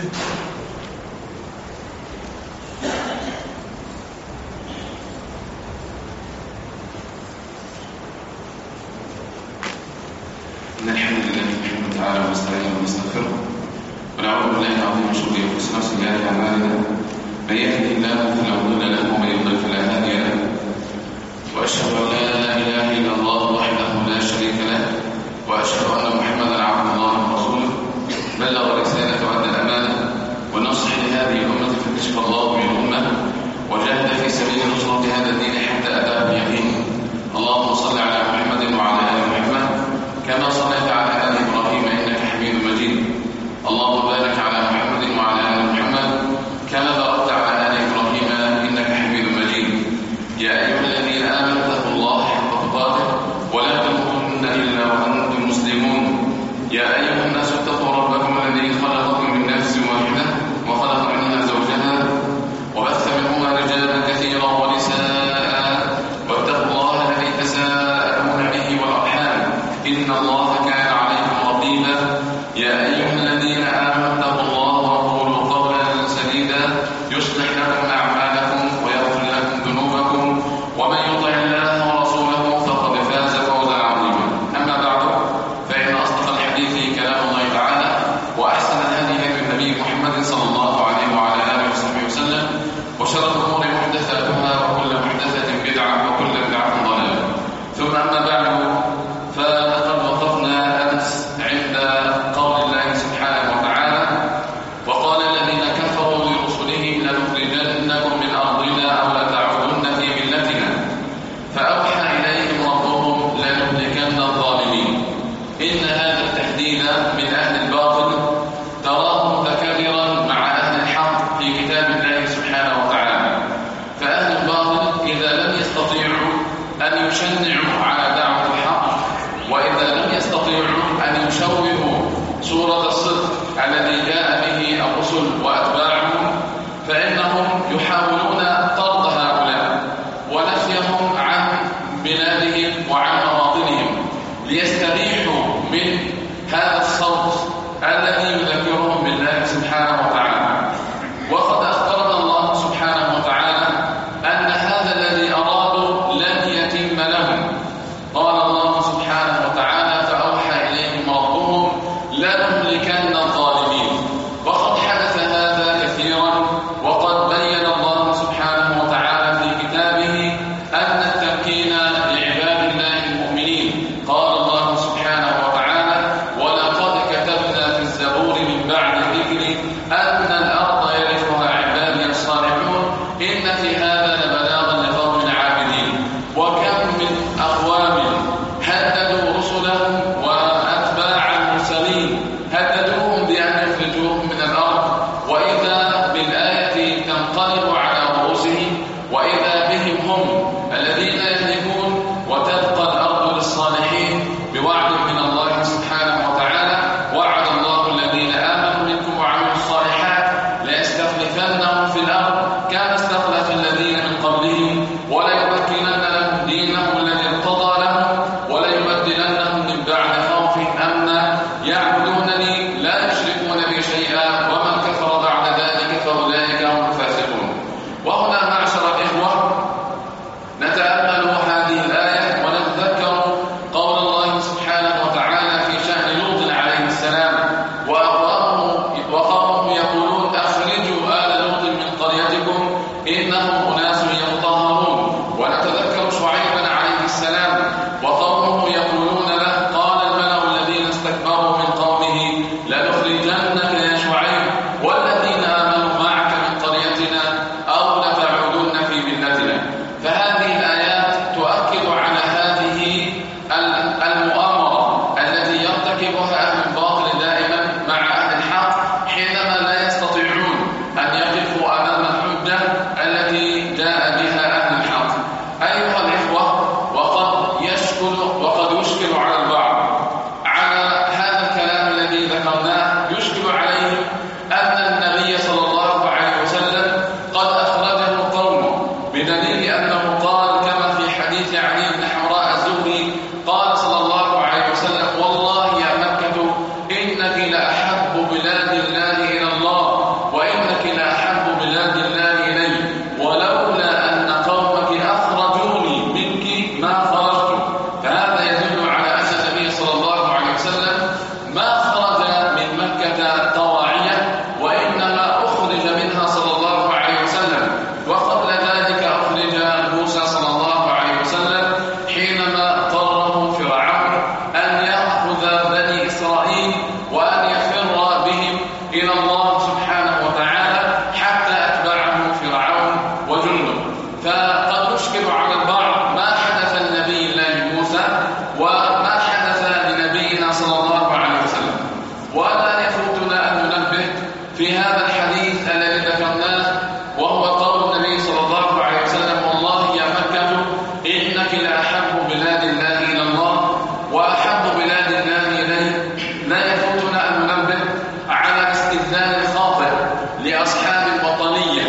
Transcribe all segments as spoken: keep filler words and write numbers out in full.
إن الحمد لله سبحانه وتعالى ونستعينه ونستغفره ونعوذ بالله العظيم من شرور أنفسنا وسيئات أعمالنا من يهده الله فلا مضل له ومن يضلل فلا هادي له وأشهد أن لا إله إلا الله وحده لا شريك له وأشهد أن محمدا عبد الله ورسوله بلغ الرسالة وأدى الأمانة ونصح لهذه الأمة فكشف الله به الأمة وجاهد في سبيل نصرة هذا الدين حتى أتاه اليقين. اللهم صل على محمد وعلى آل محمد كما صليت على آل إبراهيم إنك حميد مجيد. اللهم بارك على محمد وعلى آل محمد كما باركت على آل إبراهيم إنك حميد مجيد. يا أيها الذين آمنوا اتقوا الله حق تقاته ولا تموتن إلا وأنتم مسلمون. يا أيها الناس اتقوا ربكم الذي خلقكم من نفس واحدة وخلق منها زوجها وبث منهما رجالا كثيرا ونساء واتقوا الله الذي تساءلون به والأرحام إن الله كان عليكم رقيبا. يا أيها الذين آمنوا اتقوا الله وقولوا قولا سديدا يصلح لكم أعمالكم ويغفر لكم ذنوبكم ومن يطع الله ورسوله فقد فاز فوزا عظيما. أما بعد فإن أصدق الحديث كلام الله تعالى وأحسن الهدي هدي النبي محمد صلى الله عليه وعلى آله وصحبه وسلم وشر الأمور محدثاتها وكل محدثة بدعة وكل بدعة ضلالة. ثم أما بعد فلقد وقفنا أمس عند قول الله سبحانه وتعالى وقال الذين كفروا لرسلهم لنخرجنكم من أرضنا أو لتعودن في ملتنا فأوحى إليهم ربهم لنهلكن الظالمين. إن هذا التحديد من أهل الباطل تراه متكررا مع أهل الحق في كتاب الله سبحانه وتعالى. فأهل الباطل إذا لم يستطيعوا أن يشنعوا على دعوة الحق وإذا لم يستطيعوا أن يشوهوا صورة الصدق الذي جاء به الرسل وأتباعهم فإنهم يحاولون طرد هؤلاء ونفيهم عن بلادهم وعن مواطنهم ليستريحوا من هذا الصوت الذي يذكرهم بالله سبحانه وتعالى. وقد أخبرنا الله سبحانه وتعالى أن هذا الذي أرادوا لن يتم لهم. قال الله سبحانه وتعالى فأوحى إليهم ربهم لنهلكن الظالمين. وقد حدث هذا كثيرا وقد بين الله سبحانه وتعالى في كتابه أن التمكين لعباد الله المؤمنين. قال الله سبحانه وتعالى ولقد كتبنا في الزبور من بعد الذكر أن الأرض يرثها عبادي الصالحون إن في هذا لبلاغا لقوم عابدين. وكم من أقوام هددوا رسلهم وأتباع المرسلين هددوهم بأن يخرجوهم من الأرض وإذا بالآية تنقلب على رؤوسهم وإذا بهم هم الذين يهلكون وتبقى الأرض للصالحين بوعد من الله سبحانه وتعالى. وعد الله الذين آمنوا منكم وعملوا الصالحات ليستخلفنهم في الأرض كما استخلف الذين من قبلهم وليمكنن لهم دينهم الذي ارتضى لهم وليبدلنهم من بعد خوفهم أمنا يعبدونني لا يشركون بي شيئا ومن كفر بعد ذلك فأولئك هم الفاسقون. وهنا معشر الإخوة نتأمل هذه الآية ونتذكر قول الله سبحانه وتعالى في شأن لوط عليه السلام وقومه يقولون أخرجوا آل لوط من قريتكم في هذا الحديث الذي ذكرناه، وهو قول النبي صلى الله عليه وسلم: والله يا مكة إنك لأحب بلاد الله إلى الله وأحب بلاد الله إليه. لا يفوتنا أن ننبه على الاستدلال الخاطئ لأصحاب الوطنية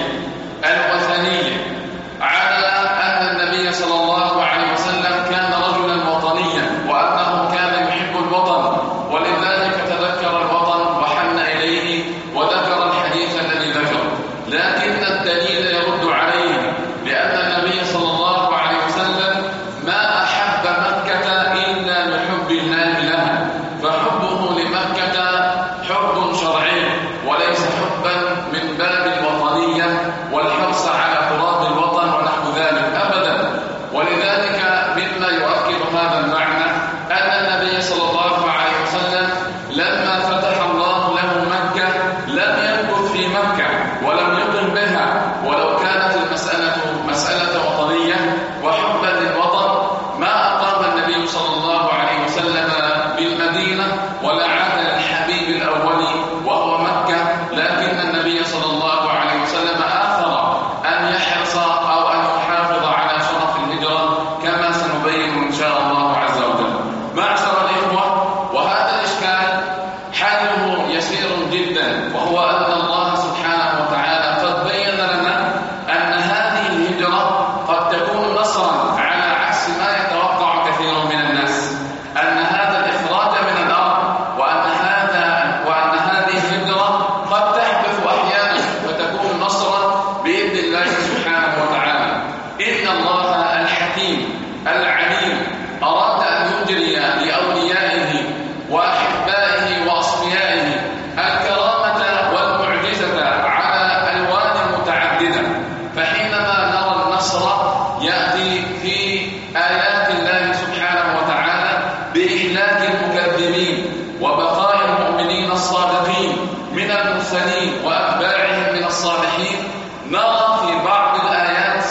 الوثنية على أن النبي صلى الله عليه وسلم كان رجلا وطنيا وأنه كان يحب الوطن، ولذلك تذكر الوطن وحن إليه وذكر الحديث الذي ذكر. لكن الدليل يرد عليه، لأن النبي صلى الله عليه وسلم ما أحب مكة إلا لحب الله لها، فحبه لمكة حب شرعي وليس حبا من باب الوطنية والحرص على تراب الوطن ونحو ذلك أبدا. ولذلك مما يؤكد هذا المعنى أن النبي صلى الله عليه وسلم لما فتح الله له مكة لم يمكث في مكة ولم يقم بها، ولو كانت المسألة مسألة وطنية وحبا للوطن ما أقام النبي صلى الله عليه وسلم بالمدينة ولا عاد للحبيب الأول وهو مكة، لكن النبي صلى الله عليه وسلم آثر أن يحرص أو أن يحافظ على شرف الهجرة كما سنبين إن شاء الله عز وجل. معشر الإخوة، وهذا الإشكال حاله يسير جدا، وهو أن الله سبحانه وتعالى قد بين لنا أن هذه الهجرة قد تكون نصرا على عكس ما يتوقع كثير من الناس، أن هذا الإخراج من الأرض وأن هذا وأن هذه الهجرة قد تحدث أحيانا فتكون نصرا بإذن الله سبحانه وتعالى. إن الله الحكيم العليم أراد أن يجري لأوليائه وأحبائه وأصفيائه الكرامة والمعجزة على ألوان متعددة، فحينما نرى النصر يأتي في آيات الله سبحانه وتعالى بإهلاك المكذبين وبقاء المؤمنين الصادقين من المرسلين وأتباعهم من الصالحين، نرى في بعض الآيات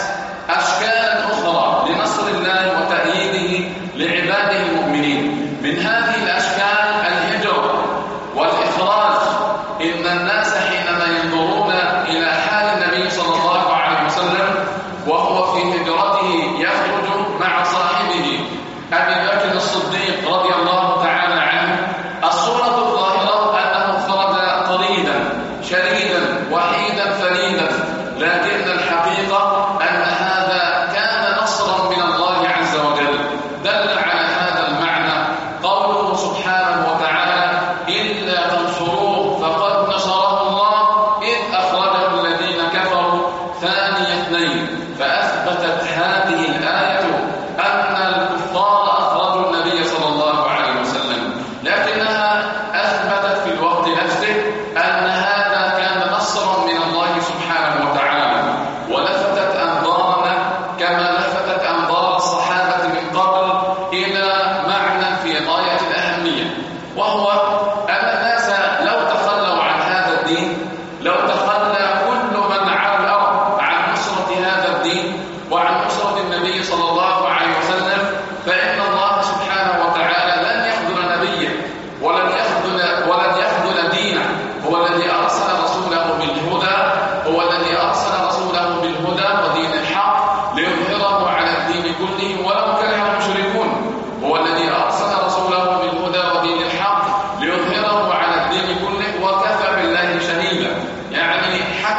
أشكالا أخرى لنصر الله وتأييده لعباده المؤمنين. من هذه الأشكال الهجرة والإخراج. إن الناس حينما ينظرون إلى حال النبي صلى الله عليه وسلم وهو في هجرته يخرج مع صاحبه أبي بكر الصديق رضي الله تعالى عنه، الصورة الظاهرة أنه خرج طريدا شريدا وحيدا فريدا، لكن الحقيقة أن هذا كان نصرا من الله عز وجل. دل على هذا المعنى قوله سبحانه وتعالى: إلا تنصروه فقد نصره الله إذ أخرجه الذين كفروا ثاني اثنين. فأثبتت هذه الآية أن الكفار أخرجوا النبي صلى الله عليه وسلم، لكنها أثبتت في الوقت نفسه أن هذا كان نصرا من الله سبحانه وتعالى، ولفتت أنظارنا كما لفتت أنظار الصحابة من قبل إلى معنى في غاية الأهمية، وهو أن الناس لو تخلوا عن هذا الدين، لو تخلى كل من على الأرض عن نصرة هذا الدين وعن نصرة النبي صلى الله عليه وسلم، فإن الله سبحانه وتعالى لن يخذل نبيه ولن يخذل ولن يخذل دينه. هو الذي أرسل رسوله بالهدى هو الذي أرسل رسوله بالهدى ودين الحق ليظهره على الدين كله ولو كره المشركون. هو الذي أرسل رسوله بالهدى ودين الحق ليظهره على الدين كله وكفى بالله شهيدا. يعني حتى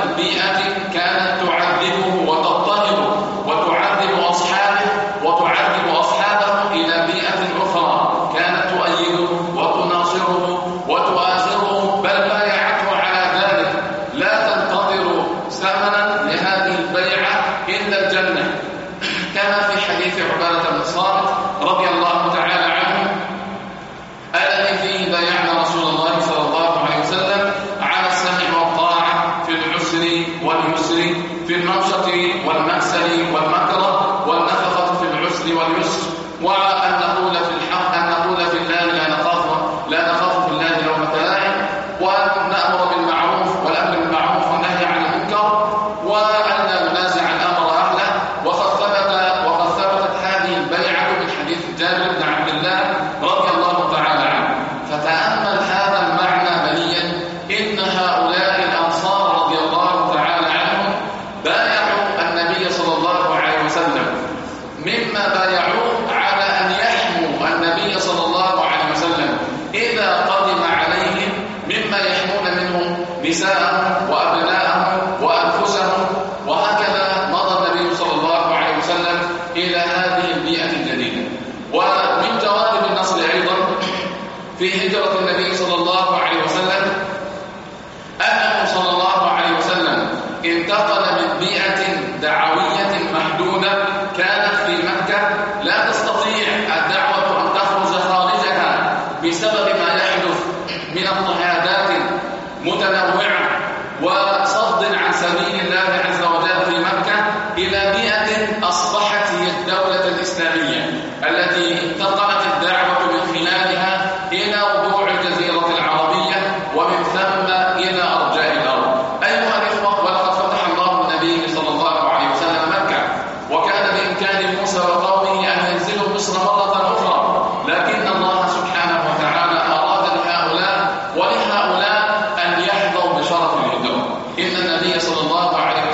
بيئة كانت تعذبه وتضطهده وتعذب أصحابه وتعذب أصحابه إلى بيئة أخرى كانت تؤيده وتناصره وتؤازره، بل بايعته على ذلك. لا تنتظر ثمنا لهذه البيعة إلا الجنة، كما في حديث عبادة بن صامت رضي الله تعالى عنه الذي فيه بايعنا رسول الله صلى الله عليه وسلم على السمع والطاعة في العسر واليسر، في المنشط والمأسر والمكره، والنفقة في العسر واليسر، وأن نقول في الحق أن نقول في الله لا نخاف لا نخاف في الله لومة لائم، وأن نأمر بالمعروف والأمر بالمعروف والنهي عن المنكر، وأن لا ننازع الأمر أهله. وقد ثبت وقد ثبتت هذه البيعة من حديث جابر بن عبد الله رضي الله تعالى عنه. فتأمل هذا المعنى بنيا، إن هؤلاء الأنصار رضي الله تعالى عنهم بايعوا النبي صلى الله عليه وسلم، مما بايعوه على أن يحموا النبي صلى الله عليه وسلم إذا قدم عليهم، مما يحمون منهم نساءهم وأبناءهم وأنفسهم. وهكذا مضى النبي صلى الله عليه وسلم إلى هذه البيئة الجديدة. ومن جوانب النصر أيضا في هجرة النبي صلى الله عليه وسلم أنه صلى الله عليه وسلم انتقل من بيئة دعوية محدودة كانت في مكة لا تستطيع الدعوة أن تخرج خارجها بسبب ما يحدث من اضطهادات متنوعة وصد عن سبيل الله عز وجل في مكة، إلى بيئة أصبحت هي الدولة الإسلامية التي انتقلت الدعوة من خلالها إلى ربوع الجزيرة العربية ومن ثم إلى أرجاء الأرض. أيها الإخوة، ولقد فتح الله النبي صلى الله عليه وسلم مكة، وكان بإمكان موسى وقومه أن ينزلوا مصر مرة أخرى، لكن الله سبحانه وتعالى أراد لهؤلاء ولهؤلاء أن يحظوا بشرف الهجرة. إن النبي صلى الله عليه